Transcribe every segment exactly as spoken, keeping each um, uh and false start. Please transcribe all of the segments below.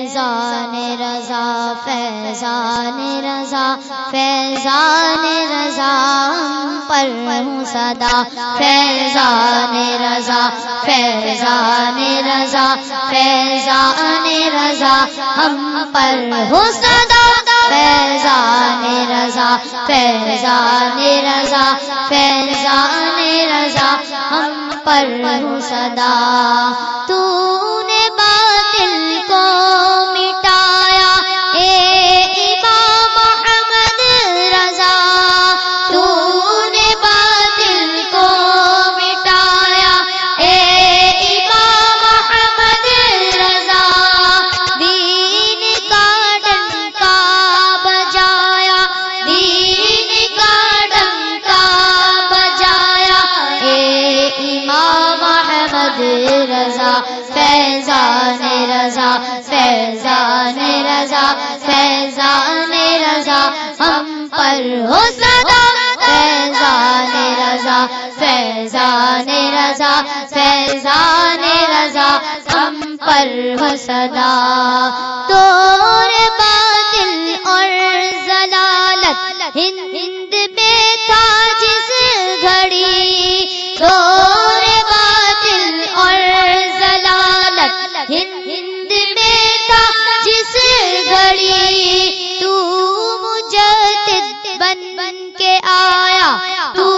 فیضان رضا فیضان رضا فیضان رضا ہم پر ہوں صدا فیضان رضا فیضان رضا فیضان رضا ہم پر ہوں صدا فیضان رضا فیضان رضا فیضان رضا ہم پر ہوں صدا تو نے باطل کو مٹایا اے امام محمد رضا تو نے باطل کو مٹایا اے امام محمد رضا دین کا ڈنکا بجایا دین کا ڈنکا بجایا اے امام محمد رضا فیضان رضا فیضان رضا فیضان رضا ہم پر ہو صدا فیضان رضا فیضان رضا فیضان رضا ہم پر ہو صدا دور باطل اور ضلالت ہند میں تھا جس گھڑی دور باطل اور ضلالت ہند میں تھا جس گھڑی تو مجدد بن بن کے آیا تو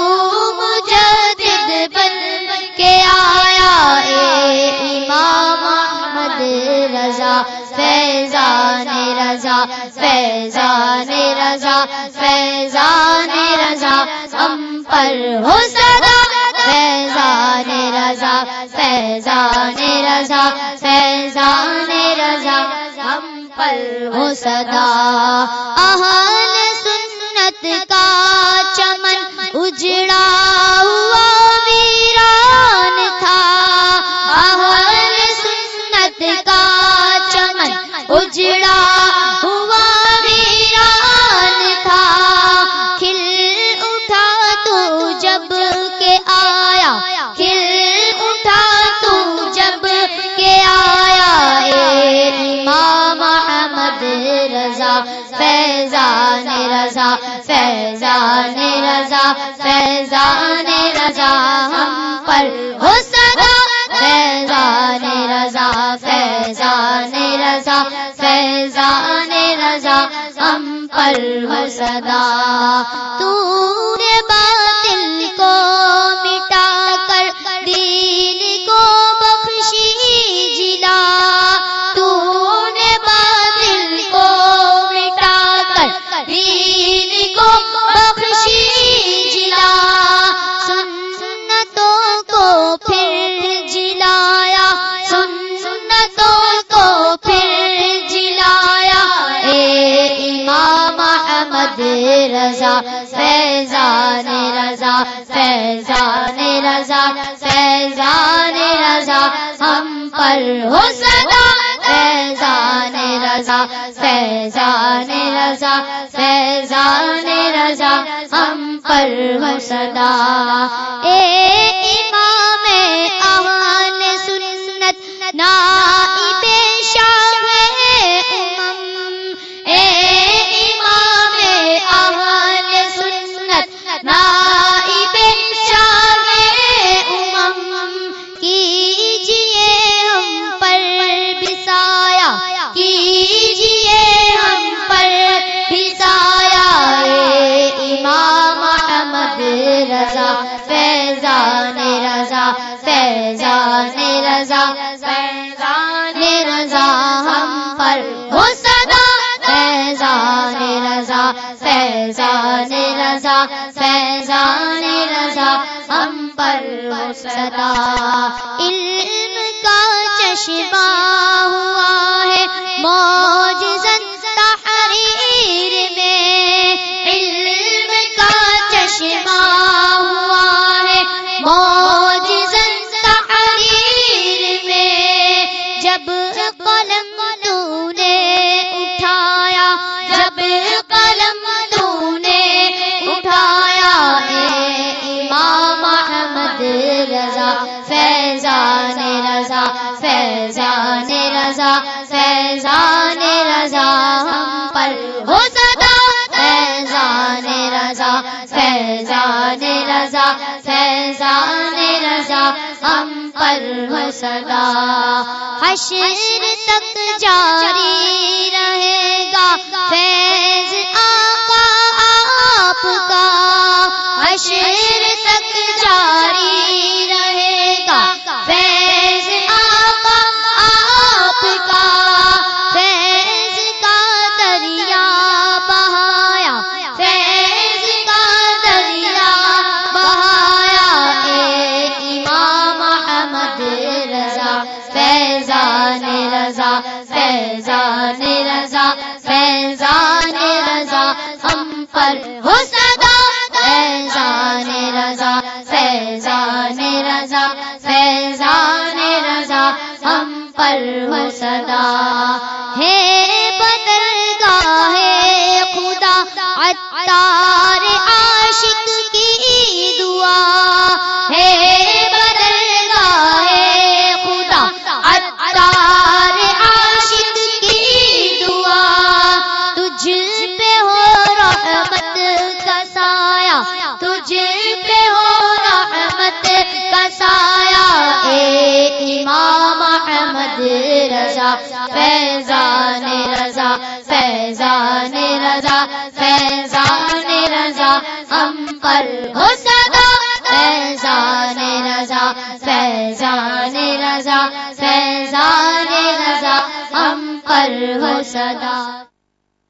مجدد بن کے آیا اے امام احمد رضا فیضان رضا فیضان رضا فیضان رضا ہم پر ہو صدا فیضان رضا فیضان رضا فیضان رضا ہم پر ہو صدا اہل سنت کا چمن اجڑا ہوا ویران تھا اہل سنت کا چمن اجڑا ہوا ویران تھا کھل اٹھا تو جب کے آیا کھل اٹھا تو جب کے آیا اے امام احمد رضا فیضان رضا فیضان رضا فیضان رضا ہم پر ہو صدا فیضان رضا فیضان رضا فیضان رضا ہم پر ہو صدا تو نے باطل کو مٹا کر دین کو بخشی جلا تو نے باطل کو مٹا کر دین کو بخشی جلا سنتوں کو پھر جلایا سنتوں کو پھر جلایا اے امام احمد رضا فیضان رضا فیضان رضا فیضان رضا ہم پر ہو صدا فیضان رضا فیضان رضا فیضان رضا ہم پر ہو صدا اے امام اہل سنت نائب شاہ امم اے امام اہل سنت نائب شاہ امم کیجئے ہم پر بھی سایہ کیجئے ہم پر بھی سایہ اے امام احمد رضا فیضان رضا فیضان رضا فیضان رضا ہم پر ہو صدا فیضان رضا فیضان رضا فیضان رضا ہم پر ہو صدا علم کا چشمہ ہوا ہے معجزت تحریر میں علم کا چشمہ ہوا ہے معجزت تحریر میں جب قلم تو نے اٹھایا جب قلم تو نے اٹھایا اے امام احمد رضا فیضان فیضان رضا ہم پر ہو صدا، فیضان رضا فیضان رضا فیضان رضا ہم پر ہو صدا۔ حشر تک جاری رہے گا فیض آقا آپ کا، حشر تک جاری رہے گا فیض آقا آپ کا، فیض کا دریا بہایا فیض کا دریا بہایا اے امام احمد رضا، فیضان رضا فیضان رضا فیضان رضا ہم پر ہو صدا، فیضان رضا فیضان رضا فیضان رضا ہم پر ہو صدا۔ ہے بدرگاہ خدا عطار عاشق کی دعا، ہے بدرگاہ خدا عطار عاشق کی دعا، تجھ پہ ہو رحمت کا سایہ تجھ پہ ہو رحمت کا سایہ اے امام احمد رضا، فیضان رضا فیضان رضا فیضان رضا ہم پر ہو صدا، فیضان رضا فیضان رضا فیضان رضا ہم پر ہو صدا۔